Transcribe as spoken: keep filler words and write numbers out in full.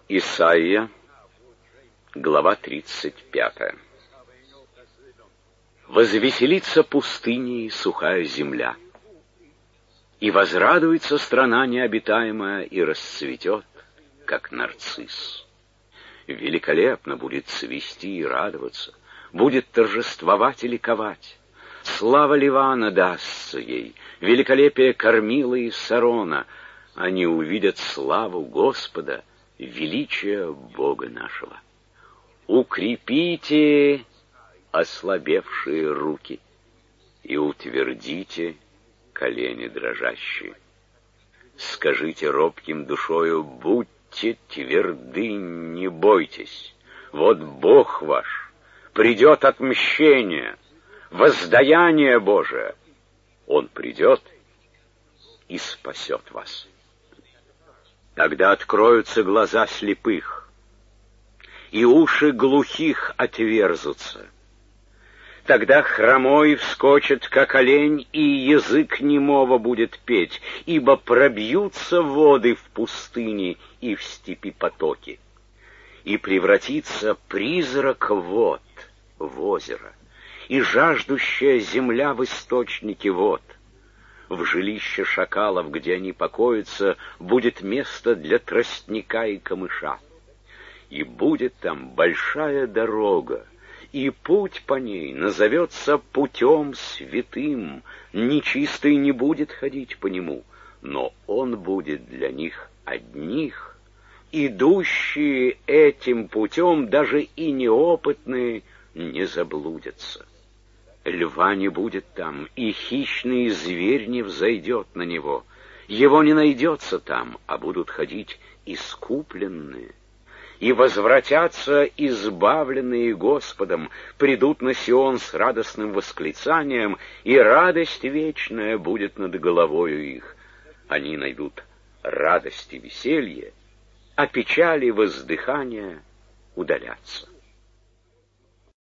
Исайя, глава тридцать пятая. Возвеселится пустыня и сухая земля, и возрадуется страна необитаемая, и расцветет, как нарцисс. Великолепно будет цвести и радоваться, будет торжествовать и ликовать. Слава Ливана дастся ей, великолепие Кормила и Сарона. Они увидят славу Господа, величие Бога нашего. Укрепите ослабевшие руки и утвердите колени дрожащие. Скажите робким душою: будьте тверды, не бойтесь. Вот Бог ваш, придет отмщение, воздаяние Божие. Он придет и спасет вас. Тогда откроются глаза слепых, и уши глухих отверзутся. Тогда хромой вскочит, как олень, и язык немого будет петь, ибо пробьются воды в пустыне и в степи потоки, и превратится призрак вод в озеро, и жаждущая земля в источники вод. В жилище шакалов, где они покоятся, будет место для тростника и камыша. И будет там большая дорога, и путь по ней назовется путем святым. Нечистый не будет ходить по нему, но он будет для них одних. Идущие этим путем, даже и неопытные, не заблудятся. Льва не будет там, и хищный зверь не взойдет на него. Его не найдется там, а будут ходить искупленные. И возвратятся избавленные Господом, придут на Сион с радостным восклицанием, и радость вечная будет над головою их. Они найдут радость и веселье, а печали и воздыхания удалятся.